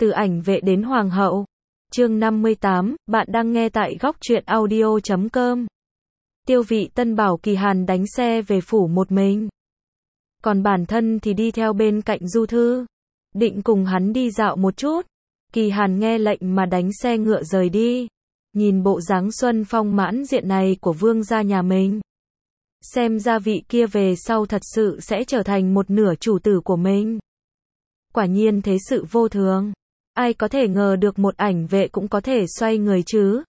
Từ ảnh vệ đến hoàng hậu. Chương 58, bạn đang nghe tại góc truyện audio.com. Tiêu Vị Tân bảo Kỳ Hàn đánh xe về phủ một mình. Còn bản thân thì đi theo bên cạnh Du Thư. Định cùng hắn đi dạo một chút. Kỳ Hàn nghe lệnh mà đánh xe ngựa rời đi. Nhìn bộ dáng xuân phong mãn diện này của vương gia nhà mình. Xem ra vị kia về sau thật sự sẽ trở thành một nửa chủ tử của mình. Quả nhiên thế sự vô thường. Ai có thể ngờ được một ảnh vệ cũng có thể xoay người chứ.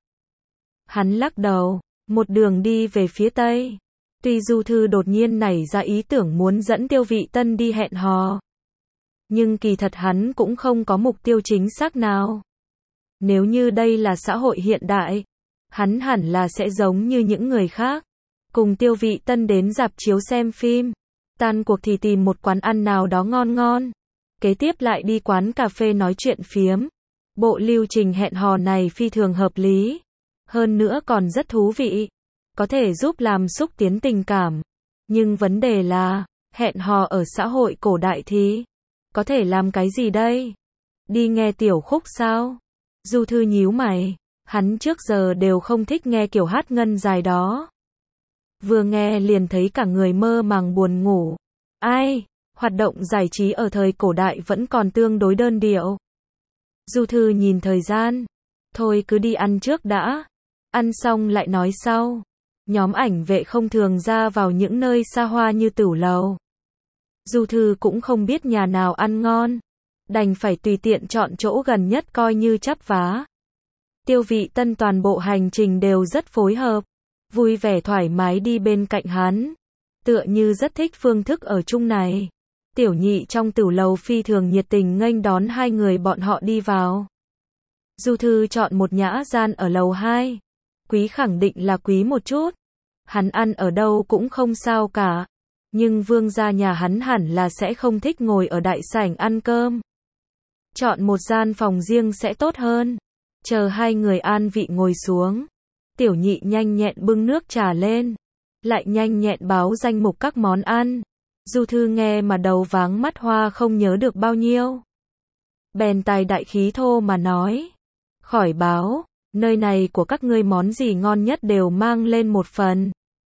Hắn lắc đầu, một đường đi về phía tây. Tuy Du Thư đột nhiên nảy ra ý tưởng muốn dẫn Tiêu Vị Tân đi hẹn hò. Nhưng kỳ thật hắn cũng không có mục tiêu chính xác nào. Nếu như đây là xã hội hiện đại, hắn hẳn là sẽ giống như những người khác. Cùng Tiêu Vị Tân đến rạp chiếu xem phim. Tan cuộc thì tìm một quán ăn nào đó ngon ngon. Kế tiếp lại đi quán cà phê nói chuyện phiếm. Bộ lưu trình hẹn hò này phi thường hợp lý. Hơn nữa còn rất thú vị. Có thể giúp làm xúc tiến tình cảm. Nhưng vấn đề là, hẹn hò ở xã hội cổ đại thì có thể làm cái gì đây? Đi nghe tiểu khúc sao? Du Thư nhíu mày. Hắn trước giờ đều không thích nghe kiểu hát ngân dài đó. Vừa nghe liền thấy cả người mơ màng buồn ngủ. Ai? Hoạt động giải trí ở thời cổ đại vẫn còn tương đối đơn điệu. Du Thư nhìn thời gian. Thôi cứ đi ăn trước đã. Ăn xong lại nói sau. Nhóm ảnh vệ không thường ra vào những nơi xa hoa như tửu lầu. Du Thư cũng không biết nhà nào ăn ngon. Đành phải tùy tiện chọn chỗ gần nhất coi như chắp vá. Tiêu Vị Tân toàn bộ hành trình đều rất phối hợp. Vui vẻ thoải mái đi bên cạnh hắn. Tựa như rất thích phương thức ở chung này. Tiểu Nhị trong tửu lầu phi thường nhiệt tình nghênh đón hai người bọn họ đi vào. Du Thư chọn một nhã gian ở lầu 2. Quý khẳng định là quý một chút. Hắn ăn ở đâu cũng không sao cả. Nhưng vương gia nhà hắn hẳn là sẽ không thích ngồi ở đại sảnh ăn cơm. Chọn một gian phòng riêng sẽ tốt hơn. Chờ hai người an vị ngồi xuống. Tiểu Nhị nhanh nhẹn bưng nước trà lên. Lại nhanh nhẹn báo danh mục các món ăn. Du Thư nghe mà đầu váng mắt hoa không nhớ được bao nhiêu. Bèn tài đại khí thô mà nói. Khỏi báo, nơi này của các ngươi món gì ngon nhất đều mang lên một phần.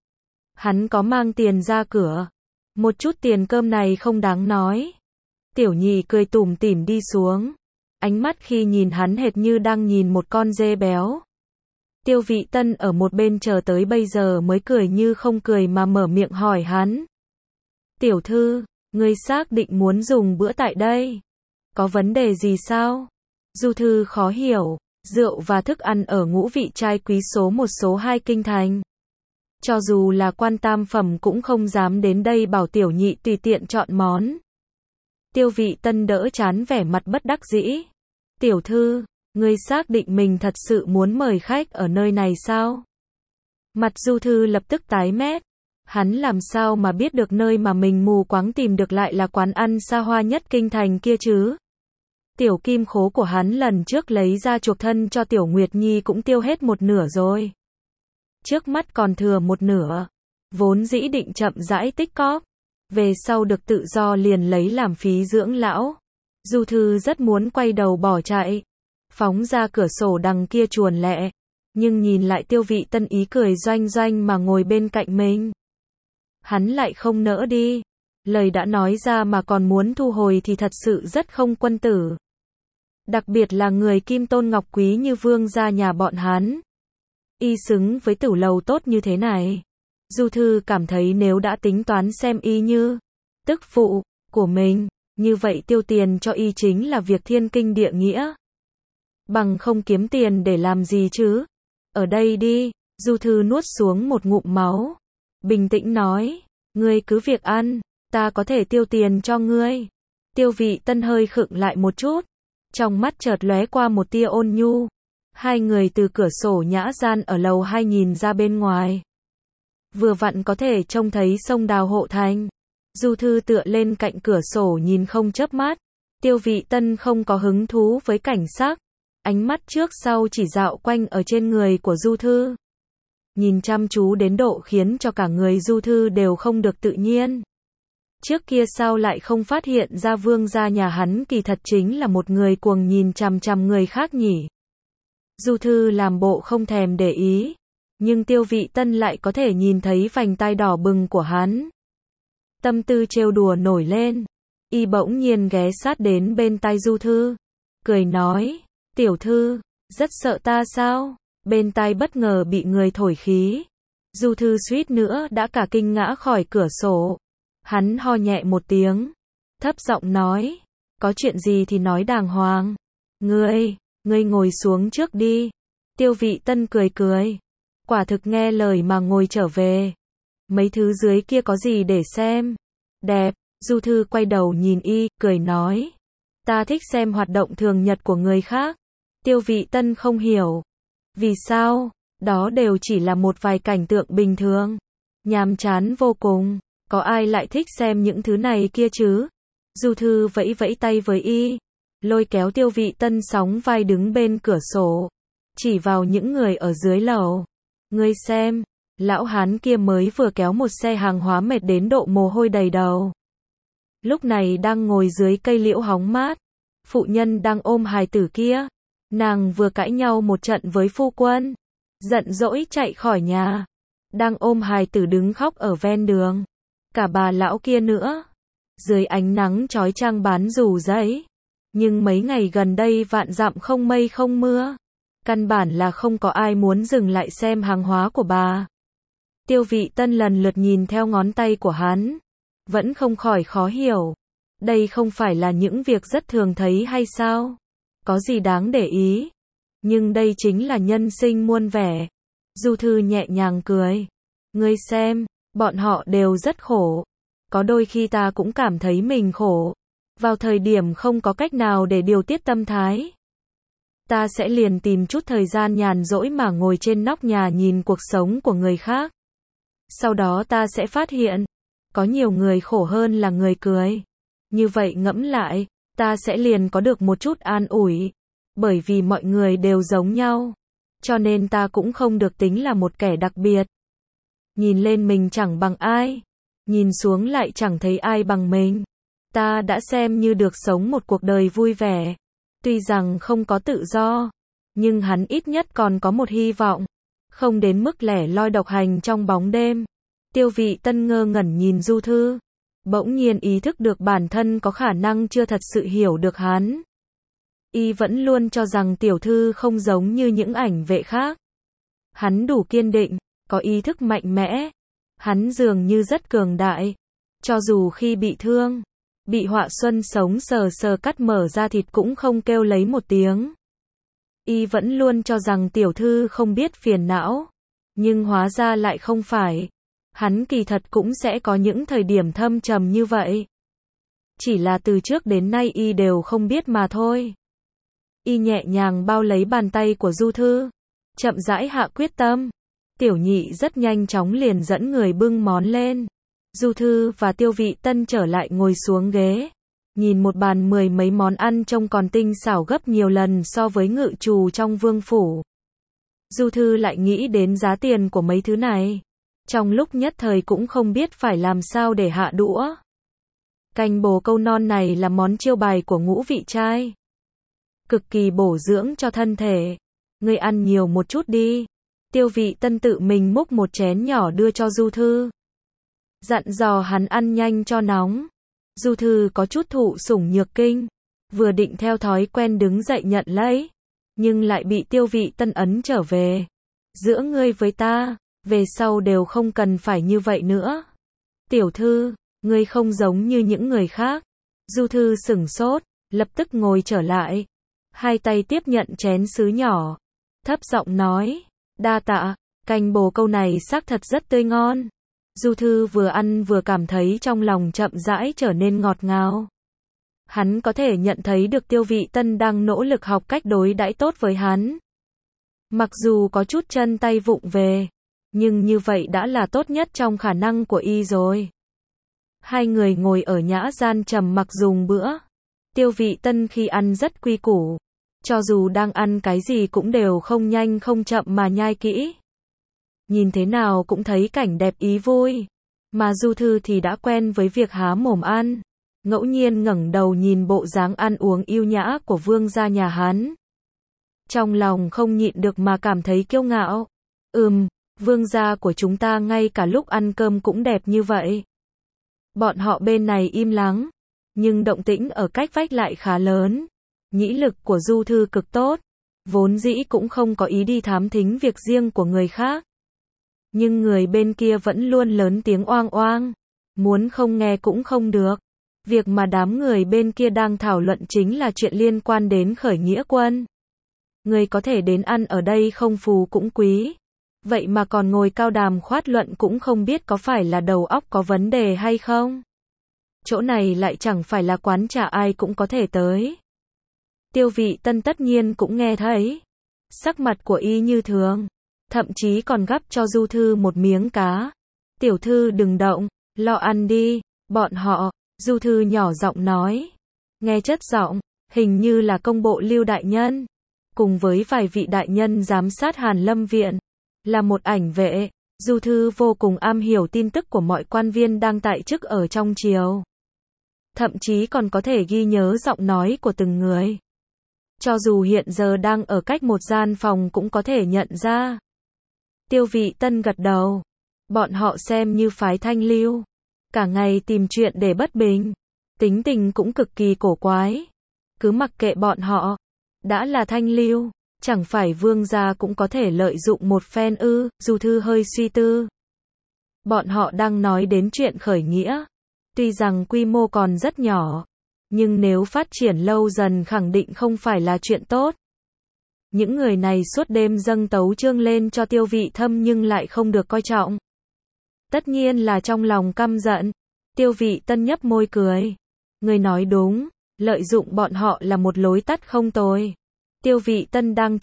Hắn có mang tiền ra cửa. Một chút tiền cơm này không đáng nói. Tiểu Nhị cười tủm tỉm đi xuống. Ánh mắt khi nhìn hắn hệt như đang nhìn một con dê béo. Tiêu Vị Tân ở một bên chờ tới bây giờ mới cười như không cười mà mở miệng hỏi hắn. Tiểu thư, ngươi xác định muốn dùng bữa tại đây? Có vấn đề gì sao? Du Thư khó hiểu, rượu và thức ăn ở ngũ vị trai quý số 1 số 2 kinh thành. Cho dù là quan tam phẩm cũng không dám đến đây bảo Tiểu Nhị tùy tiện chọn món. Tiêu Vị Tân đỡ chán vẻ mặt bất đắc dĩ. Tiểu thư, ngươi xác định mình thật sự muốn mời khách ở nơi này sao? Mặt Du Thư lập tức tái mét. Hắn làm sao mà biết được nơi mà mình mù quáng tìm được lại là quán ăn xa hoa nhất kinh thành kia chứ? Tiểu kim khố của hắn lần trước lấy ra chuộc thân cho Tiểu Nguyệt Nhi cũng tiêu hết một nửa rồi. Trước mắt còn thừa một nửa. Vốn dĩ định chậm rãi tích cóp. Về sau được tự do liền lấy làm phí dưỡng lão. Du Thư rất muốn quay đầu bỏ chạy. Phóng ra cửa sổ đằng kia chuồn lẹ. Nhưng nhìn lại Tiêu Vị Tân ý cười doanh doanh mà ngồi bên cạnh mình. Hắn lại không nỡ đi. Lời đã nói ra mà còn muốn thu hồi thì thật sự rất không quân tử. Đặc biệt là người kim tôn ngọc quý như vương gia nhà bọn hắn. Y xứng với tửu lầu tốt như thế này. Du Thư cảm thấy nếu đã tính toán xem y như tức phụ của mình, như vậy tiêu tiền cho y chính là việc thiên kinh địa nghĩa. Bằng không kiếm tiền để làm gì chứ? Ở đây đi. Du Thư nuốt xuống một ngụm máu. Bình tĩnh nói, ngươi cứ việc ăn, ta có thể tiêu tiền cho ngươi. Tiêu Vị Tân hơi khựng lại một chút. Trong mắt chợt lóe qua một tia ôn nhu. Hai người từ cửa sổ nhã gian ở lầu 2 nhìn ra bên ngoài. Vừa vặn có thể trông thấy sông Đào Hộ Thành. Du Thư tựa lên cạnh cửa sổ nhìn không chớp mắt. Tiêu Vị Tân không có hứng thú với cảnh sắc. Ánh mắt trước sau chỉ dạo quanh ở trên người của Du Thư. Nhìn chăm chú đến độ khiến cho cả người Du Thư đều không được tự nhiên. Trước kia sao lại không phát hiện ra vương gia nhà hắn kỳ thật chính là một người cuồng nhìn chằm chằm người khác nhỉ? Du Thư làm bộ không thèm để ý, nhưng Tiêu Vị Tân lại có thể nhìn thấy vành tai đỏ bừng của hắn. Tâm tư trêu đùa nổi lên, y bỗng nhiên ghé sát đến bên tai Du Thư, cười nói, tiểu thư, rất sợ ta sao? Bên tai bất ngờ bị người thổi khí. Du Thư suýt nữa đã cả kinh ngã khỏi cửa sổ. Hắn ho nhẹ một tiếng, thấp giọng nói, có chuyện gì thì nói đàng hoàng. Ngươi ngồi xuống trước đi. Tiêu Vị Tân cười cười, quả thực nghe lời mà ngồi trở về. Mấy thứ dưới kia có gì để xem? Đẹp. Du Thư quay đầu nhìn y, cười nói, ta thích xem hoạt động thường nhật của người khác. Tiêu Vị Tân không hiểu. Vì sao? Đó đều chỉ là một vài cảnh tượng bình thường. Nhàm chán vô cùng. Có ai lại thích xem những thứ này kia chứ? Du Thư vẫy vẫy tay với y, lôi kéo Tiêu Vị Tân sóng vai đứng bên cửa sổ, chỉ vào những người ở dưới lầu. Ngươi xem, lão hán kia mới vừa kéo một xe hàng hóa mệt đến độ mồ hôi đầy đầu. Lúc này đang ngồi dưới cây liễu hóng mát. Phụ nhân đang ôm hài tử kia. Nàng vừa cãi nhau một trận với phu quân, giận dỗi chạy khỏi nhà. Đang ôm hài tử đứng khóc ở ven đường. Cả bà lão kia nữa. Dưới ánh nắng chói chang bán dù giấy. Nhưng mấy ngày gần đây vạn dặm không mây không mưa. Căn bản là không có ai muốn dừng lại xem hàng hóa của bà. Tiêu Vị Tân lần lượt nhìn theo ngón tay của hắn. Vẫn không khỏi khó hiểu. Đây không phải là những việc rất thường thấy hay sao? Có gì đáng để ý? Nhưng đây chính là nhân sinh muôn vẻ. Du Thư nhẹ nhàng cười. Ngươi xem, bọn họ đều rất khổ. Có đôi khi ta cũng cảm thấy mình khổ. Vào thời điểm không có cách nào để điều tiết tâm thái, ta sẽ liền tìm chút thời gian nhàn rỗi mà ngồi trên nóc nhà nhìn cuộc sống của người khác. Sau đó ta sẽ phát hiện, có nhiều người khổ hơn là người cười. Như vậy ngẫm lại, ta sẽ liền có được một chút an ủi. Bởi vì mọi người đều giống nhau. Cho nên ta cũng không được tính là một kẻ đặc biệt. Nhìn lên mình chẳng bằng ai. Nhìn xuống lại chẳng thấy ai bằng mình. Ta đã xem như được sống một cuộc đời vui vẻ. Tuy rằng không có tự do, nhưng hắn ít nhất còn có một hy vọng. Không đến mức lẻ loi độc hành trong bóng đêm. Tiêu Vị Tân ngơ ngẩn nhìn Du Thư. Bỗng nhiên ý thức được bản thân có khả năng chưa thật sự hiểu được hắn. Y vẫn luôn cho rằng tiểu thư không giống như những ảnh vệ khác. Hắn đủ kiên định, có ý thức mạnh mẽ. Hắn dường như rất cường đại. Cho dù khi bị thương, bị họa xuân sống sờ sờ cắt mở ra thịt cũng không kêu lấy một tiếng. Y vẫn luôn cho rằng tiểu thư không biết phiền não. Nhưng hóa ra lại không phải. Hắn kỳ thật cũng sẽ có những thời điểm thâm trầm như vậy. Chỉ là từ trước đến nay y đều không biết mà thôi. Y nhẹ nhàng bao lấy bàn tay của Du Thư, chậm rãi hạ quyết tâm. Tiểu nhị rất nhanh chóng liền dẫn người bưng món lên. Du Thư và Tiêu Vị Tân trở lại ngồi xuống ghế. Nhìn một bàn mười mấy món ăn trông còn tinh xảo gấp nhiều lần so với ngự trù trong vương phủ. Du Thư lại nghĩ đến giá tiền của mấy thứ này. Trong lúc nhất thời cũng không biết phải làm sao để hạ đũa. Canh bồ câu non này là món chiêu bài của Ngũ Vị trai. Cực kỳ bổ dưỡng cho thân thể. Ngươi ăn nhiều một chút đi. Tiêu Vị Tân tự mình múc một chén nhỏ đưa cho Du Thư. Dặn dò hắn ăn nhanh cho nóng. Du Thư có chút thụ sủng nhược kinh. Vừa định theo thói quen đứng dậy nhận lấy. Nhưng lại bị Tiêu Vị Tân ấn trở về. Giữa ngươi với ta, về sau đều không cần phải như vậy nữa. Tiểu thư, ngươi không giống như những người khác. Du Thư sửng sốt, lập tức ngồi trở lại. Hai tay tiếp nhận chén sứ nhỏ. Thấp giọng nói, đa tạ, canh bồ câu này xác thật rất tươi ngon. Du Thư vừa ăn vừa cảm thấy trong lòng chậm rãi trở nên ngọt ngào. Hắn có thể nhận thấy được Tiêu Vị Tân đang nỗ lực học cách đối đãi tốt với hắn. Mặc dù có chút chân tay vụng về, nhưng như vậy đã là tốt nhất trong khả năng của y rồi. Hai người ngồi ở nhã gian trầm mặc dùng bữa. Tiêu Vị Tân khi ăn rất quy củ. Cho dù đang ăn cái gì cũng đều không nhanh không chậm mà nhai kỹ. Nhìn thế nào cũng thấy cảnh đẹp ý vui. Mà Du Thư thì đã quen với việc há mồm ăn, ngẫu nhiên ngẩng đầu nhìn bộ dáng ăn uống yêu nhã của vương gia nhà hắn. Trong lòng không nhịn được mà cảm thấy kiêu ngạo. Vương gia của chúng ta ngay cả lúc ăn cơm cũng đẹp như vậy. Bọn họ bên này im lắng, nhưng động tĩnh ở cách vách lại khá lớn. Nhĩ lực của Du Thư cực tốt, vốn dĩ cũng không có ý đi thám thính việc riêng của người khác. Nhưng người bên kia vẫn luôn lớn tiếng oang oang, muốn không nghe cũng không được. Việc mà đám người bên kia đang thảo luận chính là chuyện liên quan đến khởi nghĩa quân. Người có thể đến ăn ở đây không phù cũng quý. Vậy mà còn ngồi cao đàm khoát luận cũng không biết có phải là đầu óc có vấn đề hay không. Chỗ này lại chẳng phải là quán trà ai cũng có thể tới. Tiêu Vị Tân tất nhiên cũng nghe thấy. Sắc mặt của y như thường, thậm chí còn gắp cho Du Thư một miếng cá. Tiểu thư đừng động, lo ăn đi, bọn họ. Du Thư nhỏ giọng nói. Nghe chất giọng, hình như là công bộ Lưu đại nhân, cùng với vài vị đại nhân giám sát Hàn Lâm viện, là một ảnh vệ. Du Thư vô cùng am hiểu tin tức của mọi quan viên đang tại chức ở trong triều. Thậm chí còn có thể ghi nhớ giọng nói của từng người. Cho dù hiện giờ đang ở cách một gian phòng cũng có thể nhận ra. Tiêu Vị Tân gật đầu. Bọn họ xem như phái thanh lưu, cả ngày tìm chuyện để bất bình. Tính tình cũng cực kỳ cổ quái. Cứ mặc kệ bọn họ. Đã là thanh lưu, chẳng phải vương gia cũng có thể lợi dụng một phen ư? Du Thư hơi suy tư. Bọn họ đang nói đến chuyện khởi nghĩa. Tuy rằng quy mô còn rất nhỏ, nhưng nếu phát triển lâu dần khẳng định không phải là chuyện tốt. Những người này suốt đêm dâng tấu chương lên cho Tiêu Vị Thâm nhưng lại không được coi trọng. Tất nhiên là trong lòng căm giận. Tiêu Vị Tân nhấp môi cười. Người nói đúng, lợi dụng bọn họ là một lối tắt không tồi. Tiêu Vị Tân đang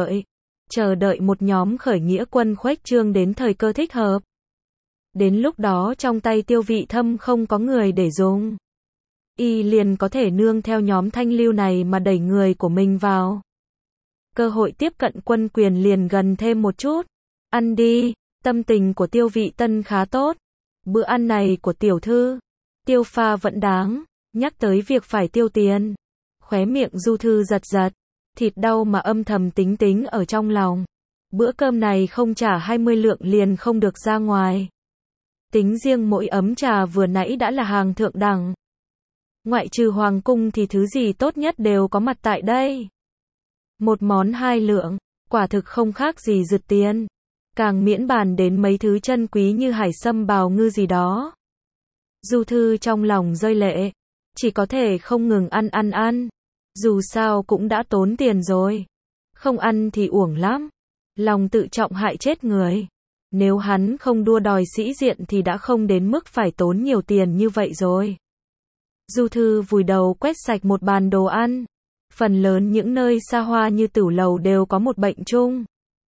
chờ đợi một nhóm khởi nghĩa quân khuếch trương đến thời cơ thích hợp. Đến lúc đó trong tay Tiêu Vị Thâm không có người để dùng, y liền có thể nương theo nhóm thanh lưu này mà đẩy người của mình vào. Cơ hội tiếp cận quân quyền liền gần thêm một chút. Ăn đi, tâm tình của Tiêu Vị Tân khá tốt. Bữa ăn này của tiểu thư, tiêu pha vẫn đáng, nhắc tới việc phải tiêu tiền. Khóe miệng Du Thư giật giật, thịt đau mà âm thầm tính ở trong lòng. Bữa cơm này không trả 20 lượng liền không được ra ngoài. Tính riêng mỗi ấm trà vừa nãy đã là hàng thượng đẳng. Ngoại trừ hoàng cung thì thứ gì tốt nhất đều có mặt tại đây. Một món 2 lượng, quả thực không khác gì rượt tiền. Càng miễn bàn đến mấy thứ chân quý như hải sâm bào ngư gì đó. Du Thư trong lòng rơi lệ, chỉ có thể không ngừng ăn. Dù sao cũng đã tốn tiền rồi. Không ăn thì uổng lắm. Lòng tự trọng hại chết người. Nếu hắn không đua đòi sĩ diện thì đã không đến mức phải tốn nhiều tiền như vậy rồi. Du Thư vùi đầu quét sạch một bàn đồ ăn. Phần lớn những nơi xa hoa như Tửu Lầu đều có một bệnh chung.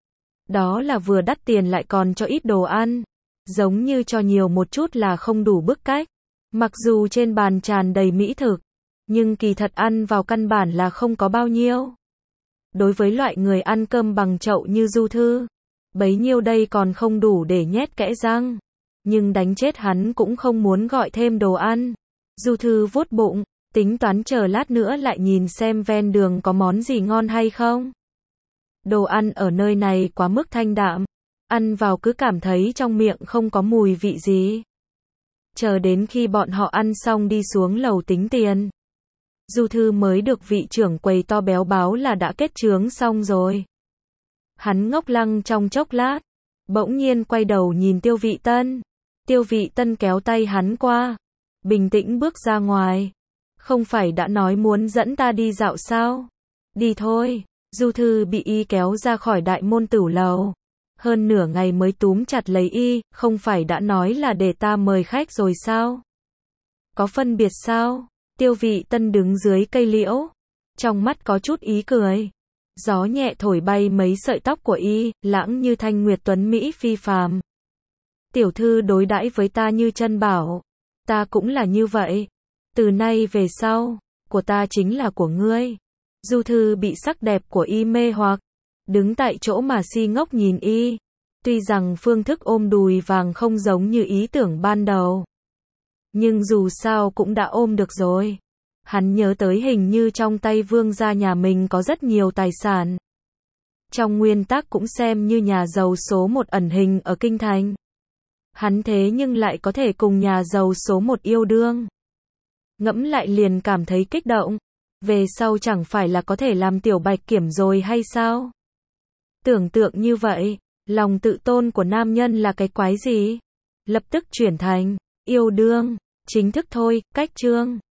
Đó là vừa đắt tiền lại còn cho ít đồ ăn. Giống như cho nhiều một chút là không đủ bức cách. Mặc dù trên bàn tràn đầy mỹ thực, nhưng kỳ thật ăn vào căn bản là không có bao nhiêu. Đối với loại người ăn cơm bằng chậu như Du Thư, bấy nhiêu đây còn không đủ để nhét kẽ răng. Nhưng đánh chết hắn cũng không muốn gọi thêm đồ ăn. Du Thư vuốt bụng, tính toán chờ lát nữa lại nhìn xem ven đường có món gì ngon hay không. Đồ ăn ở nơi này quá mức thanh đạm, ăn vào cứ cảm thấy trong miệng không có mùi vị gì. Chờ đến khi bọn họ ăn xong đi xuống lầu tính tiền. Du Thư mới được vị trưởng quầy to béo báo là đã kết chướng xong rồi. Hắn ngốc lăng trong chốc lát, bỗng nhiên quay đầu nhìn Tiêu Vị Tân. Tiêu Vị Tân kéo tay hắn qua, bình tĩnh bước ra ngoài. Không phải đã nói muốn dẫn ta đi dạo sao? Đi thôi. Du Thư bị y kéo ra khỏi đại môn Tửu Lầu. Hơn nửa ngày mới túm chặt lấy y, không phải đã nói là để ta mời khách rồi sao? Có phân biệt sao? Tiêu Vị Tân đứng dưới cây liễu, trong mắt có chút ý cười. Gió nhẹ thổi bay mấy sợi tóc của y, lãng như thanh nguyệt tuấn mỹ phi phàm. Tiểu thư đối đãi với ta như chân bảo, ta cũng là như vậy. Từ nay về sau, của ta chính là của ngươi. Du Thư bị sắc đẹp của y mê hoặc, đứng tại chỗ mà si ngốc nhìn y. Tuy rằng phương thức ôm đùi vàng không giống như ý tưởng ban đầu, nhưng dù sao cũng đã ôm được rồi. Hắn nhớ tới hình như trong tay Vương gia nhà mình có rất nhiều tài sản. Trong nguyên tắc cũng xem như nhà giàu số một ẩn hình ở kinh thành. Hắn thế nhưng lại có thể cùng nhà giàu số một yêu đương. Ngẫm lại liền cảm thấy kích động. Về sau chẳng phải là có thể làm tiểu bạch kiểm rồi hay sao? Tưởng tượng như vậy, lòng tự tôn của nam nhân là cái quái gì? Lập tức chuyển thành yêu đương. Chính thức thôi, cách chương.